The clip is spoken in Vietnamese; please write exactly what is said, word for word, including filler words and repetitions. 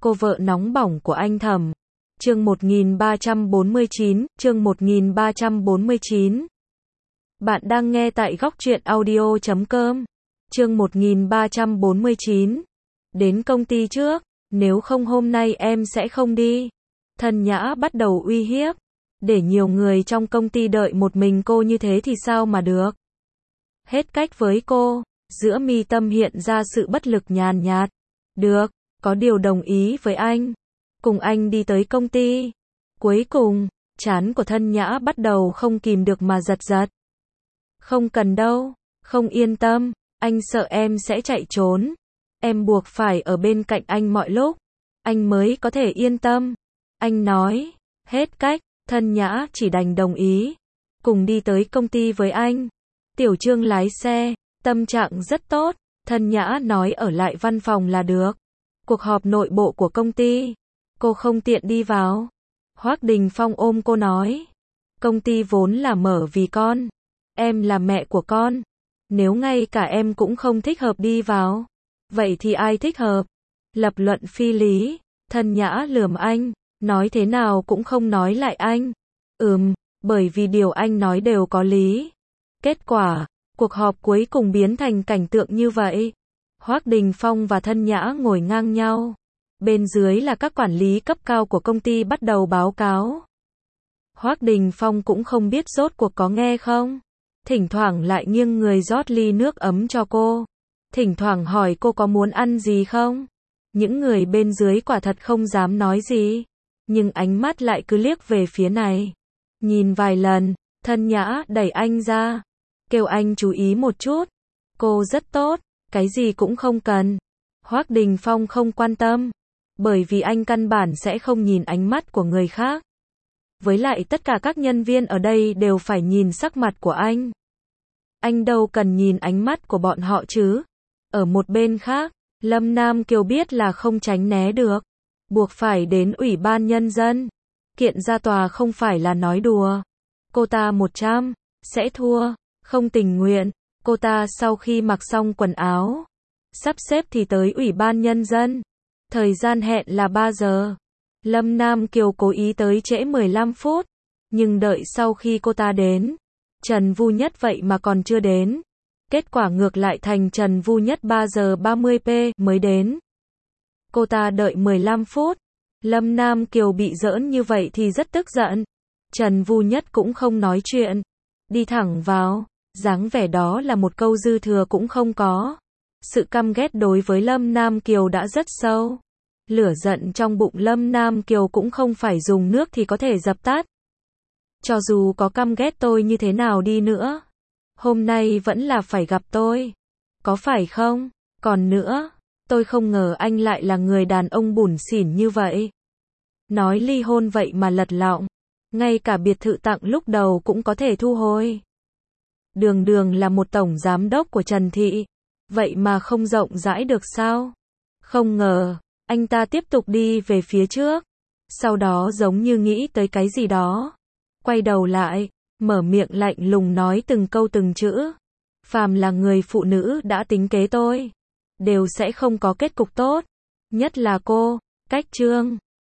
Cô vợ nóng bỏng của anh Thẩm. Chương một nghìn ba trăm bốn mươi chín, chương một nghìn ba trăm bốn mươi chín. Bạn đang nghe tại góc truyện audio chấm com. Chương một nghìn ba trăm bốn mươi chín. Đến công ty trước, nếu không hôm nay em sẽ không đi. Thân Nhã bắt đầu uy hiếp. Để nhiều người trong công ty đợi một mình cô như thế thì sao mà được. Hết cách với cô, giữa mi tâm hiện ra sự bất lực nhàn nhạt. Được, có điều đồng ý với anh. Cùng anh đi tới công ty. Cuối cùng, trán của Thân Nhã bắt đầu không kìm được mà giật giật. Không cần đâu, không yên tâm, anh sợ em sẽ chạy trốn. Em buộc phải ở bên cạnh anh mọi lúc, anh mới có thể yên tâm. Anh nói, hết cách, Thân Nhã chỉ đành đồng ý. Cùng đi tới công ty với anh. Tiểu Trương lái xe, tâm trạng rất tốt. Thân Nhã nói ở lại văn phòng là được. Cuộc họp nội bộ của công ty, cô không tiện đi vào. Hoắc Đình Phong ôm cô nói, công ty vốn là mở vì con. Em là mẹ của con. Nếu ngay cả em cũng không thích hợp đi vào, vậy thì ai thích hợp? Lập luận phi lý. Thân Nhã lườm anh, nói thế nào cũng không nói lại anh. Ừm, bởi vì điều anh nói đều có lý. Kết quả, cuộc họp cuối cùng biến thành cảnh tượng như vậy. Hoắc Đình Phong và Thân Nhã ngồi ngang nhau. Bên dưới là các quản lý cấp cao của công ty bắt đầu báo cáo. Hoắc Đình Phong cũng không biết rốt cuộc có nghe không. Thỉnh thoảng lại nghiêng người rót ly nước ấm cho cô. Thỉnh thoảng hỏi cô có muốn ăn gì không. Những người bên dưới quả thật không dám nói gì. Nhưng ánh mắt lại cứ liếc về phía này. Nhìn vài lần, Thân Nhã đẩy anh ra. Kêu anh chú ý một chút. Cô rất tốt, cái gì cũng không cần. Hoắc Đình Phong không quan tâm. Bởi vì anh căn bản sẽ không nhìn ánh mắt của người khác. Với lại tất cả các nhân viên ở đây đều phải nhìn sắc mặt của anh. Anh đâu cần nhìn ánh mắt của bọn họ chứ. Ở một bên khác, Lâm Nam Kiều biết là không tránh né được. Buộc phải đến Ủy ban Nhân dân. Kiện ra tòa không phải là nói đùa. Cô ta một trăm, sẽ thua. Không tình nguyện. Cô ta sau khi mặc xong quần áo, sắp xếp thì tới Ủy ban Nhân dân. Thời gian hẹn là ba giờ. Lâm Nam Kiều cố ý tới trễ mười lăm phút. Nhưng đợi sau khi cô ta đến, Trần Vu Nhất vậy mà còn chưa đến. Kết quả ngược lại thành Trần Vu Nhất ba giờ ba mươi phút mới đến. Cô ta đợi mười lăm phút. Lâm Nam Kiều bị giỡn như vậy thì rất tức giận. Trần Vu Nhất cũng không nói chuyện. Đi thẳng vào. Dáng vẻ đó là một câu dư thừa cũng không có. Sự căm ghét đối với Lâm Nam Kiều đã rất sâu. Lửa giận trong bụng Lâm Nam Kiều cũng không phải dùng nước thì có thể dập tắt. Cho dù có căm ghét tôi như thế nào đi nữa, hôm nay vẫn là phải gặp tôi. Có phải không? Còn nữa, tôi không ngờ anh lại là người đàn ông bủn xỉn như vậy. Nói ly hôn vậy mà lật lọng. Ngay cả biệt thự tặng lúc đầu cũng có thể thu hồi. Đường đường là một tổng giám đốc của Trần Thị. Vậy mà không rộng rãi được sao? Không ngờ, anh ta tiếp tục đi về phía trước. Sau đó giống như nghĩ tới cái gì đó. Quay đầu lại, mở miệng lạnh lùng nói từng câu từng chữ. Phàm là người phụ nữ đã tính kế tôi, đều sẽ không có kết cục tốt. Nhất là cô, Cách Trương.